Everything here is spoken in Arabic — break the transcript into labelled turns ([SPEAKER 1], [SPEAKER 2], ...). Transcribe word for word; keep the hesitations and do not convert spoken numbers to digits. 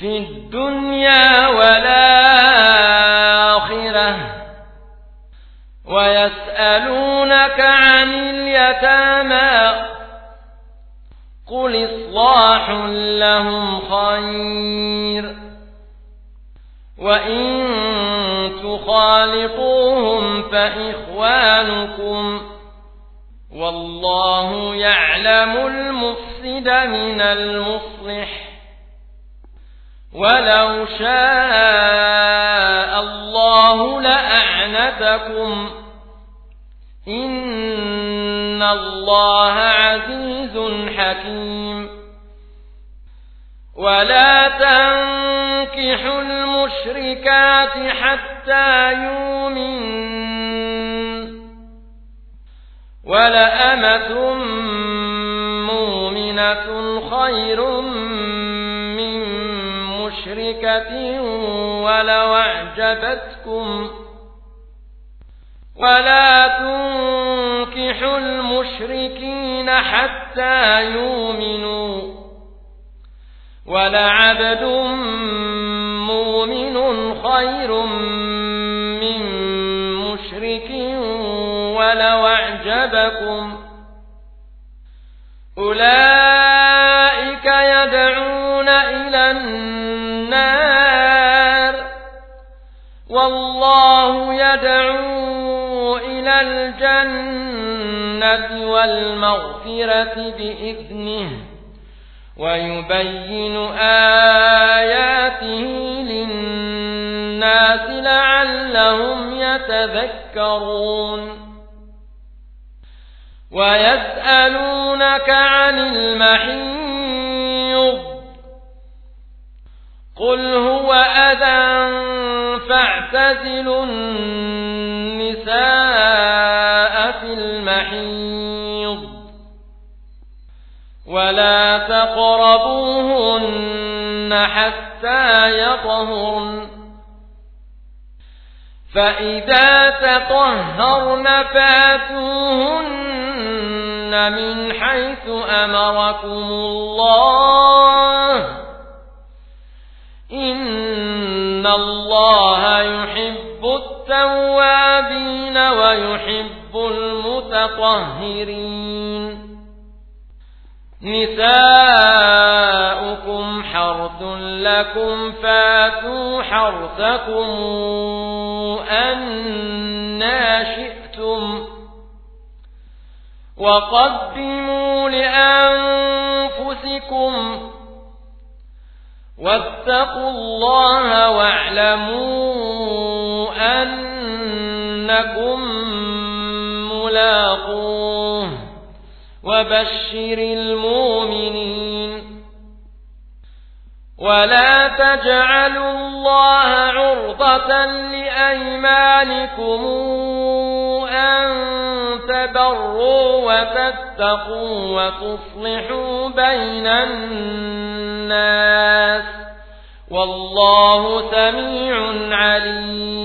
[SPEAKER 1] في الدنيا والآخرة ويسألونك عن اليتامى قل إصلاح لهم خير وإن تخالطوهم فإخوانكم والله يعلم المفسد من المصلح ولو شاء الله لأعنتكم إن الله عزيز حكيم ولا تنكحوا المشركات حتى يؤمنوا ولأمة مؤمنة خير من مشركة ولو أعجبتكم ولا تنكحوا المشركين حتى يؤمنوا ولعبد مؤمن خير من مشرك ولو أعجبكم أولئك يدعون إلى النار والله يدعو إلى الجنة والمغفرة بإذنه ويبين آياته للناس لعلهم يتذكرون ويسألونك عن المحيض قل هو أذى فاعتزلوا النساء في المحيض ولا تقربوهن حتى يطهرن فإذا تطهرن فاتوهن من حيث أمركم الله إن الله يحب التوابين ويحب المتطهرين نساؤكم حرث لكم فاتوا حرثكم أنى شئتم وقدموا لأنفسكم واتقوا الله واعلموا أنكم ملاقوه وبشر المؤمنين ولا تجعلوا الله عرضة لأيمانكم أن تبروا وتتقوا وتصلحوا بين الناس والله سميع عليم